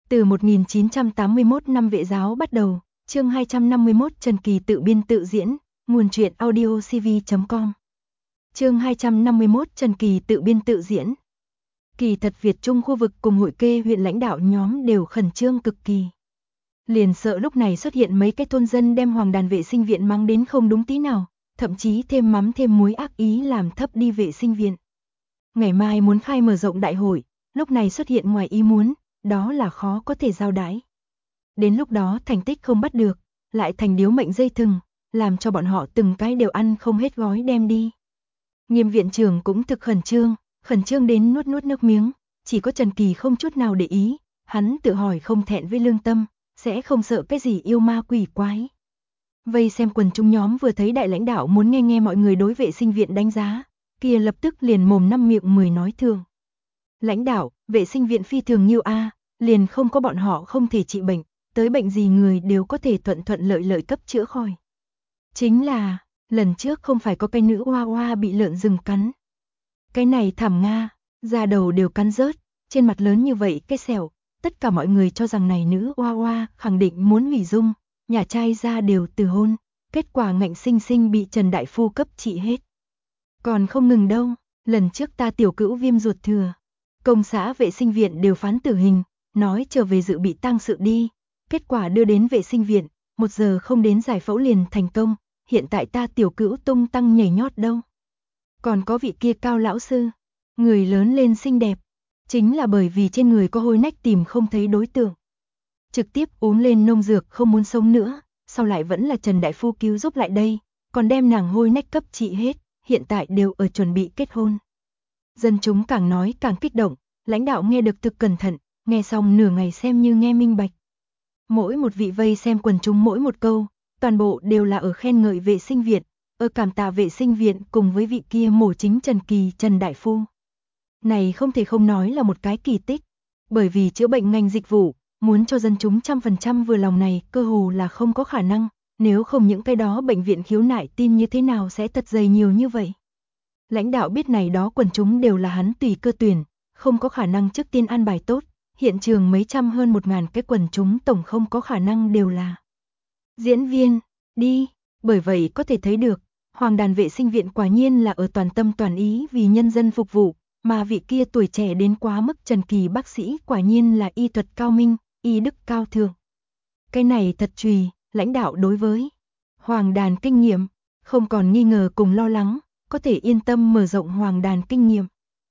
Từ 1981 năm vệ giáo bắt đầu, chương 251 Trần Kỳ tự biên tự diễn, nguồn truyện audiocv.com. Chương 251 Trần Kỳ tự biên tự diễn. Kỳ thật Việt Trung khu vực cùng hội kê huyện lãnh đạo nhóm đều khẩn trương cực kỳ. Liền sợ lúc này xuất hiện mấy cái thôn dân đem Hoàng Đàn vệ sinh viện mắng đến không đúng tí nào, thậm chí thêm mắm thêm muối ác ý làm thấp đi vệ sinh viện. Ngày mai muốn khai mở rộng đại hội, lúc này xuất hiện ngoài ý muốn, đó là khó có thể giao đãi. Đến lúc đó thành tích không bắt được, lại thành điếu mệnh dây thừng, làm cho bọn họ từng cái đều ăn không hết gói đem đi. Nghiêm viện trưởng cũng thực khẩn trương đến nuốt nước miếng, chỉ có Trần Kỳ không chút nào để ý, hắn tự hỏi không thẹn với lương tâm, sẽ không sợ cái gì yêu ma quỷ quái. Vây xem quần chúng nhóm vừa thấy đại lãnh đạo muốn nghe mọi người đối vệ sinh viện đánh giá, kia lập tức liền mồm năm miệng 10 nói thường. Lãnh đạo, vệ sinh viện phi thường nhiêu a, liền không có bọn họ không thể trị bệnh, tới bệnh gì người đều có thể thuận lợi cấp chữa khỏi. Chính là, lần trước không phải có cái nữ hoa hoa bị lợn rừng cắn. Cái này thảm nga, da đầu đều cắn rớt, trên mặt lớn như vậy cái sẹo, tất cả mọi người cho rằng này nữ hoa hoa khẳng định muốn hủy dung, nhà trai ra đều từ hôn, kết quả ngạnh sinh sinh bị Trần Đại Phu cấp trị hết. Còn không ngừng đâu, lần trước ta tiểu cữu viêm ruột thừa, công xã vệ sinh viện đều phán tử hình, nói trở về dự bị tang sự đi, kết quả đưa đến vệ sinh viện, 1 giờ không đến giải phẫu liền thành công, hiện tại ta tiểu cữu tung tăng nhảy nhót đâu. Còn có vị kia Cao lão sư, người lớn lên xinh đẹp, chính là bởi vì trên người có hôi nách tìm không thấy đối tượng. Trực tiếp uống lên nông dược không muốn sống nữa, sau lại vẫn là Trần Đại Phu cứu giúp lại đây, còn đem nàng hôi nách cấp trị hết, hiện tại đều ở chuẩn bị kết hôn. Dân chúng càng nói càng kích động, lãnh đạo nghe được thực cẩn thận, nghe xong nửa ngày xem như nghe minh bạch. Mỗi một vị vây xem quần chúng mỗi một câu, toàn bộ đều là ở khen ngợi vệ sinh viện, ở cảm tạ vệ sinh viện cùng với vị kia mổ chính Trần Kỳ Trần Đại Phu. Này không thể không nói là một cái kỳ tích, bởi vì chữa bệnh ngành dịch vụ, muốn cho dân chúng 100% vừa lòng này cơ hồ là không có khả năng, nếu không những cái đó bệnh viện khiếu nại tin như thế nào sẽ thật dày nhiều như vậy. Lãnh đạo biết này đó quần chúng đều là hắn tùy cơ tuyển, không có khả năng trước tiên an bài tốt, hiện trường mấy trăm hơn 1000 cái quần chúng tổng không có khả năng đều là diễn viên, đi, bởi vậy có thể thấy được, Hoàng Đàn vệ sinh viện quả nhiên là ở toàn tâm toàn ý vì nhân dân phục vụ, mà vị kia tuổi trẻ đến quá mức Trần Kỳ bác sĩ quả nhiên là y thuật cao minh, y đức cao thượng. Cái này thật trùy, lãnh đạo đối với Hoàng Đàn kinh nghiệm, không còn nghi ngờ cùng lo lắng, có thể yên tâm mở rộng Hoàng Đàn kinh nghiệm.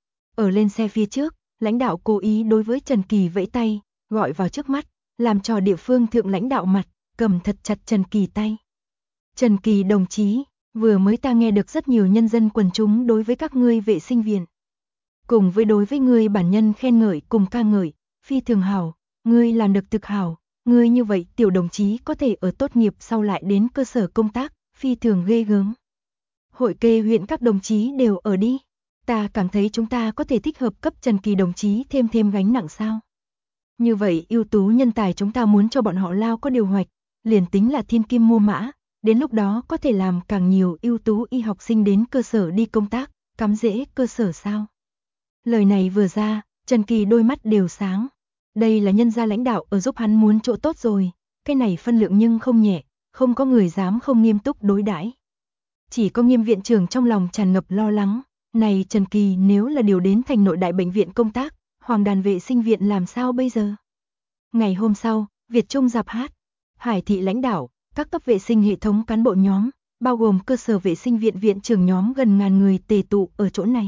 Ở lên xe phía trước, lãnh đạo cố ý đối với Trần Kỳ vẫy tay, gọi vào trước mắt, làm cho địa phương thượng lãnh đạo mặt, cầm thật chặt Trần Kỳ tay. Trần Kỳ đồng chí, vừa mới ta nghe được rất nhiều nhân dân quần chúng đối với các ngươi vệ sinh viện. Cùng với đối với ngươi bản nhân khen ngợi cùng ca ngợi, phi thường hảo, ngươi làm được thực hảo, ngươi như vậy tiểu đồng chí có thể ở tốt nghiệp sau lại đến cơ sở công tác, phi thường ghê gớm. Hội kê huyện các đồng chí đều ở đi. Ta cảm thấy chúng ta có thể thích hợp cấp Trần Kỳ đồng chí thêm gánh nặng sao. Như vậy ưu tú nhân tài chúng ta muốn cho bọn họ lao có điều hoạch, liền tính là thiên kim mua mã, đến lúc đó có thể làm càng nhiều ưu tú y học sinh đến cơ sở đi công tác, cắm rễ cơ sở sao. Lời này vừa ra, Trần Kỳ đôi mắt đều sáng. Đây là nhân gia lãnh đạo ở giúp hắn muốn chỗ tốt rồi, cái này phân lượng nhưng không nhẹ, không có người dám không nghiêm túc đối đãi. Chỉ có Nghiêm viện trưởng trong lòng tràn ngập lo lắng, này Trần Kỳ nếu là điều đến thành nội đại bệnh viện công tác, Hoàng Đàn vệ sinh viện làm sao bây giờ? Ngày hôm sau, Việt Trung dạp hát, Hải thị lãnh đạo, các cấp vệ sinh hệ thống cán bộ nhóm, bao gồm cơ sở vệ sinh viện viện trưởng nhóm gần 1000 người tề tụ ở chỗ này.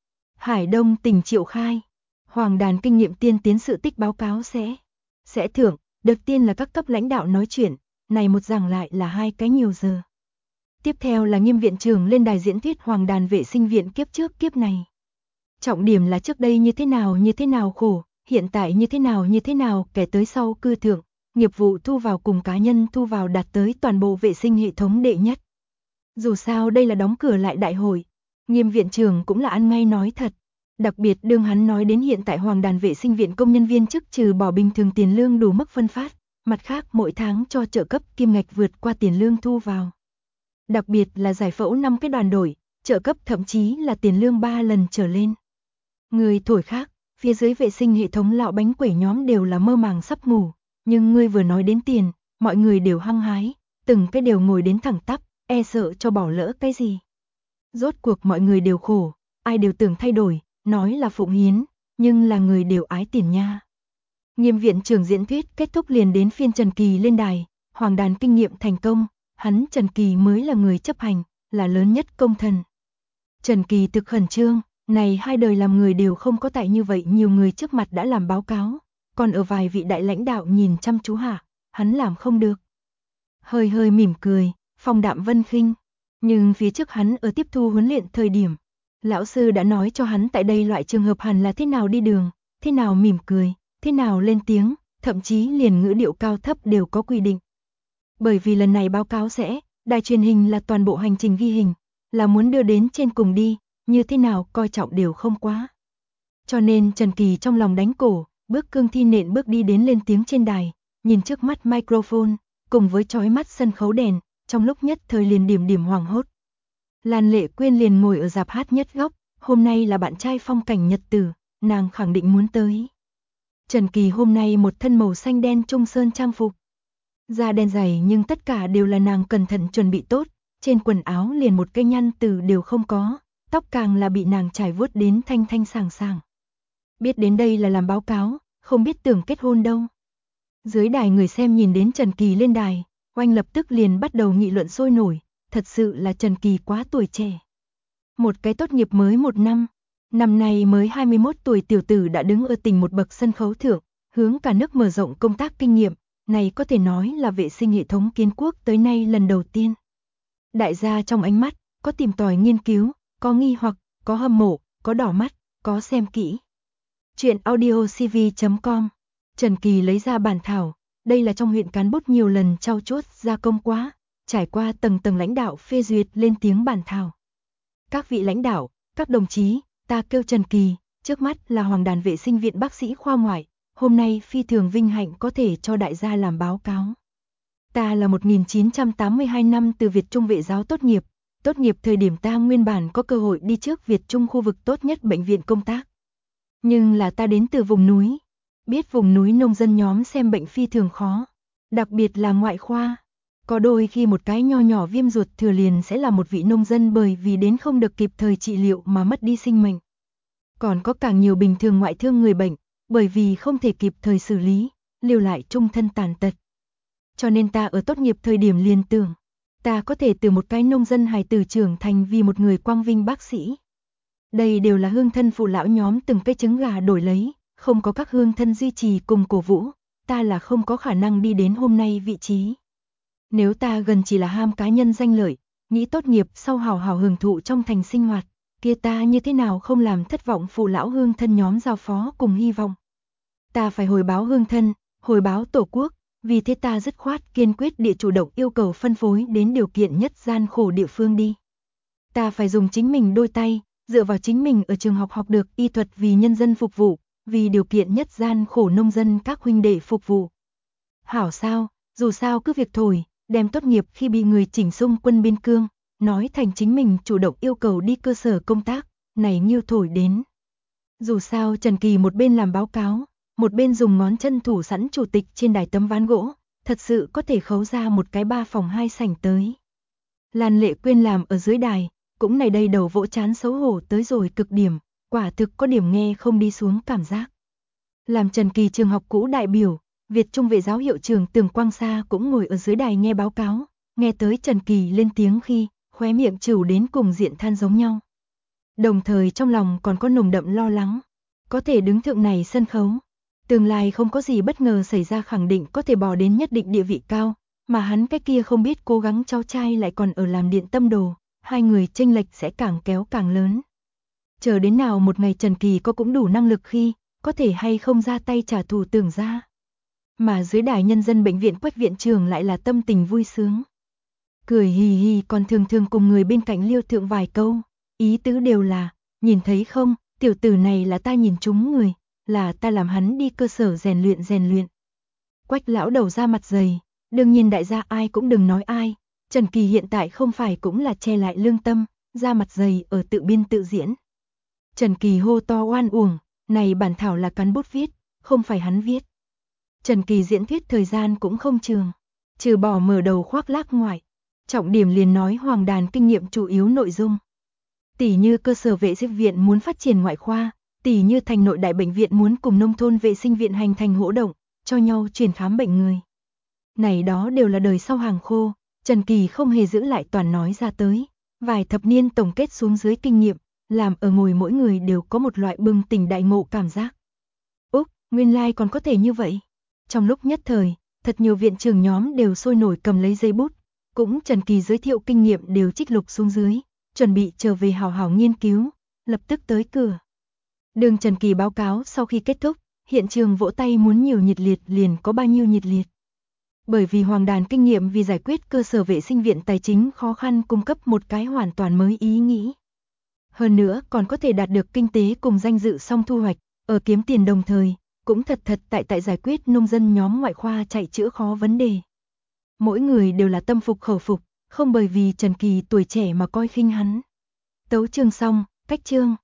Hải Đông tỉnh Triệu khai, Hoàng Đàn kinh nghiệm tiên tiến sự tích báo cáo sẽ thưởng, đầu tiên là các cấp lãnh đạo nói chuyện, này một giảng lại là 2 cái nhiều giờ. Tiếp theo là Nghiêm viện trưởng lên đài diễn thuyết Hoàng Đàn vệ sinh viện kiếp trước kiếp này. Trọng điểm là trước đây như thế nào khổ, hiện tại như thế nào kẻ tới sau cư thượng, nghiệp vụ thu vào cùng cá nhân thu vào đạt tới toàn bộ vệ sinh hệ thống đệ nhất. Dù sao đây là đóng cửa lại đại hội, Nghiêm viện trưởng cũng là ăn ngay nói thật. Đặc biệt đương hắn nói đến hiện tại Hoàng Đàn vệ sinh viện công nhân viên chức trừ bỏ bình thường tiền lương đủ mức phân phát, mặt khác mỗi tháng cho trợ cấp kim ngạch vượt qua tiền lương thu vào. Đặc biệt là giải phẫu 5 cái đoàn đổi, trợ cấp thậm chí là tiền lương 3 lần trở lên. Người thổi khác, Phía dưới vệ sinh hệ thống lão bánh quẩy nhóm đều là mơ màng sắp ngủ, nhưng ngươi vừa nói đến tiền, mọi người đều hăng hái, từng cái đều ngồi đến thẳng tắp, e sợ cho bỏ lỡ cái gì. Rốt cuộc mọi người đều khổ, ai đều tưởng thay đổi, nói là phụng hiến, nhưng là người đều ái tiền nha. Nghiêm viện trưởng diễn thuyết kết thúc liền đến phiên Trần Kỳ lên đài, hoàng đàn kinh nghiệm thành công, hắn Trần Kỳ mới là người chấp hành, là lớn nhất công thần. Trần Kỳ thực khẩn trương, này hai đời làm người đều không có tại như vậy nhiều người trước mặt đã làm báo cáo, còn ở vài vị đại lãnh đạo nhìn chăm chú hạ, hắn làm không được. Hơi hơi mỉm cười, phong đạm vân khinh, nhưng phía trước hắn ở tiếp thu huấn luyện thời điểm, lão sư đã nói cho hắn tại đây loại trường hợp hẳn là thế nào đi đường, thế nào mỉm cười, thế nào lên tiếng, thậm chí liền ngữ điệu cao thấp đều có quy định. Bởi vì lần này báo cáo sẽ, đài truyền hình là toàn bộ hành trình ghi hình, là muốn đưa đến trên cùng đi, như thế nào coi trọng đều không quá. Cho nên Trần Kỳ trong lòng đánh cổ, bước cương thi nện bước đi đến lên tiếng trên đài, nhìn trước mắt microphone, cùng với chói mắt sân khấu đèn, trong lúc nhất thời liền điểm hoảng hốt. Lan Lệ Quyên liền ngồi ở rạp hát nhất góc, hôm nay là bạn trai phong cảnh nhật tử, nàng khẳng định muốn tới. Trần Kỳ hôm nay một thân màu xanh đen trung sơn trang phục. Da đen dày nhưng tất cả đều là nàng cẩn thận chuẩn bị tốt, trên quần áo liền một cây nhăn từ đều không có, tóc càng là bị nàng trải vuốt đến thanh thanh sàng sàng. Biết đến đây là làm báo cáo, không biết tưởng kết hôn đâu. Dưới đài người xem nhìn đến Trần Kỳ lên đài, oanh lập tức liền bắt đầu nghị luận sôi nổi, thật sự là Trần Kỳ quá tuổi trẻ. Một cái tốt nghiệp mới một năm nay mới 21 tuổi tiểu tử đã đứng ở tỉnh một bậc sân khấu thượng, hướng cả nước mở rộng công tác kinh nghiệm, này có thể nói là vệ sinh hệ thống kiến quốc tới nay lần đầu tiên. Đại gia trong ánh mắt, có tìm tòi nghiên cứu, có nghi hoặc, có hâm mộ, có đỏ mắt, có xem kỹ. Chuyện audiocv.com. Trần Kỳ lấy ra bản thảo, đây là trong huyện cán bút nhiều lần trau chuốt gia công quá, trải qua tầng tầng lãnh đạo phê duyệt lên tiếng bản thảo. Các vị lãnh đạo, các đồng chí, ta kêu Trần Kỳ, trước mắt là Hoàng đàn vệ sinh viện bác sĩ khoa ngoại, hôm nay phi thường vinh hạnh có thể cho đại gia làm báo cáo. Ta là 1982 năm từ Việt Trung vệ giáo tốt nghiệp thời điểm ta nguyên bản có cơ hội đi trước Việt Trung khu vực tốt nhất bệnh viện công tác. Nhưng là ta đến từ vùng núi, biết vùng núi nông dân nhóm xem bệnh phi thường khó, đặc biệt là ngoại khoa. Có đôi khi một cái nho nhỏ viêm ruột thừa liền sẽ là một vị nông dân bởi vì đến không được kịp thời trị liệu mà mất đi sinh mệnh. Còn có càng nhiều bình thường ngoại thương người bệnh, bởi vì không thể kịp thời xử lý, lưu lại trung thân tàn tật. Cho nên ta ở tốt nghiệp thời điểm liền tưởng, ta có thể từ một cái nông dân hài tử trưởng thành vì một người quang vinh bác sĩ. Đây đều là hương thân phụ lão nhóm từng cây trứng gà đổi lấy, không có các hương thân duy trì cùng cổ vũ, ta là không có khả năng đi đến hôm nay vị trí. Nếu ta gần chỉ là ham cá nhân danh lợi, nghĩ tốt nghiệp sau hào hào hưởng thụ trong thành sinh hoạt, kia ta như thế nào không làm thất vọng phụ lão hương thân nhóm giao phó cùng hy vọng. Ta phải hồi báo hương thân, hồi báo tổ quốc, vì thế ta dứt khoát kiên quyết địa chủ động yêu cầu phân phối đến điều kiện nhất gian khổ địa phương đi. Ta phải dùng chính mình đôi tay, dựa vào chính mình ở trường học học được y thuật vì nhân dân phục vụ, vì điều kiện nhất gian khổ nông dân các huynh đệ phục vụ. Hảo sao, dù sao cứ việc thổi, đem tốt nghiệp khi bị người chỉnh sung quân biên cương, nói thành chính mình chủ động yêu cầu đi cơ sở công tác, này nghiêu thổi đến. Dù sao Trần Kỳ một bên làm báo cáo, một bên dùng ngón chân thủ sẵn chủ tịch trên đài tấm ván gỗ, thật sự có thể khấu ra một cái 3 phòng 2 sảnh tới. Lan Lệ Quyên làm ở dưới đài, cũng này đây đầu vỗ chán xấu hổ tới rồi cực điểm, quả thực có điểm nghe không đi xuống cảm giác. Làm Trần Kỳ trường học cũ đại biểu, Việt Trung vệ giáo hiệu trưởng Tường Quang Sa cũng ngồi ở dưới đài nghe báo cáo, nghe tới Trần Kỳ lên tiếng khi, khóe miệng trừ đến cùng diện than giống nhau. Đồng thời trong lòng còn có nồng đậm lo lắng, có thể đứng thượng này sân khấu, tương lai không có gì bất ngờ xảy ra khẳng định có thể bò đến nhất định địa vị cao, mà hắn cái kia không biết cố gắng cháu trai lại còn ở làm điện tâm đồ, hai người chênh lệch sẽ càng kéo càng lớn. Chờ đến nào một ngày Trần Kỳ có cũng đủ năng lực khi, có thể hay không ra tay trả thù Tưởng ra. Mà dưới đài nhân dân bệnh viện Quách viện trưởng lại là tâm tình vui sướng. Cười hì hì còn thường thường cùng người bên cạnh liêu thượng vài câu, ý tứ đều là, nhìn thấy không, tiểu tử này là ta nhìn trúng người, là ta làm hắn đi cơ sở rèn luyện. Quách lão đầu ra mặt dày, đương nhiên đại gia ai cũng đừng nói ai, Trần Kỳ hiện tại không phải cũng là che lại lương tâm, ra mặt dày ở tự biên tự diễn. Trần Kỳ hô to oan uổng, Này bản thảo là cán bút viết, không phải hắn viết. Trần Kỳ diễn thuyết thời gian cũng không trường, trừ bỏ mở đầu khoác lác ngoại, trọng điểm liền nói Hoàng Đàn kinh nghiệm chủ yếu nội dung. Tỷ như cơ sở vệ sinh viện muốn phát triển ngoại khoa, tỷ như thành nội đại bệnh viện muốn cùng nông thôn vệ sinh viện hành thành hỗ động, cho nhau truyền khám bệnh người. Này đó đều là đời sau hàng khô, Trần Kỳ không hề giữ lại toàn nói ra tới, vài thập niên tổng kết xuống dưới kinh nghiệm, làm ở ngồi mỗi người đều có một loại bừng tỉnh đại ngộ cảm giác. Úc, nguyên lai còn có thể như vậy. Trong lúc nhất thời, thật nhiều viện trưởng nhóm đều sôi nổi cầm lấy giấy bút, cũng Trần Kỳ giới thiệu kinh nghiệm đều trích lục xuống dưới, chuẩn bị trở về hào hào nghiên cứu, lập tức tới cửa. Đường Trần Kỳ báo cáo sau khi kết thúc, hiện trường vỗ tay muốn nhiều nhiệt liệt liền có bao nhiêu nhiệt liệt. Bởi vì Hoàng Đàn kinh nghiệm vì giải quyết cơ sở vệ sinh viện tài chính khó khăn cung cấp một cái hoàn toàn mới ý nghĩ. Hơn nữa còn có thể đạt được kinh tế cùng danh dự song thu hoạch, ở kiếm tiền đồng thời, cũng thật tại giải quyết nông dân nhóm ngoại khoa chạy chữa khó vấn đề. Mỗi người đều là tâm phục khẩu phục, không bởi vì Trần Kỳ tuổi trẻ mà coi khinh hắn. Tấu chương xong, cách chương.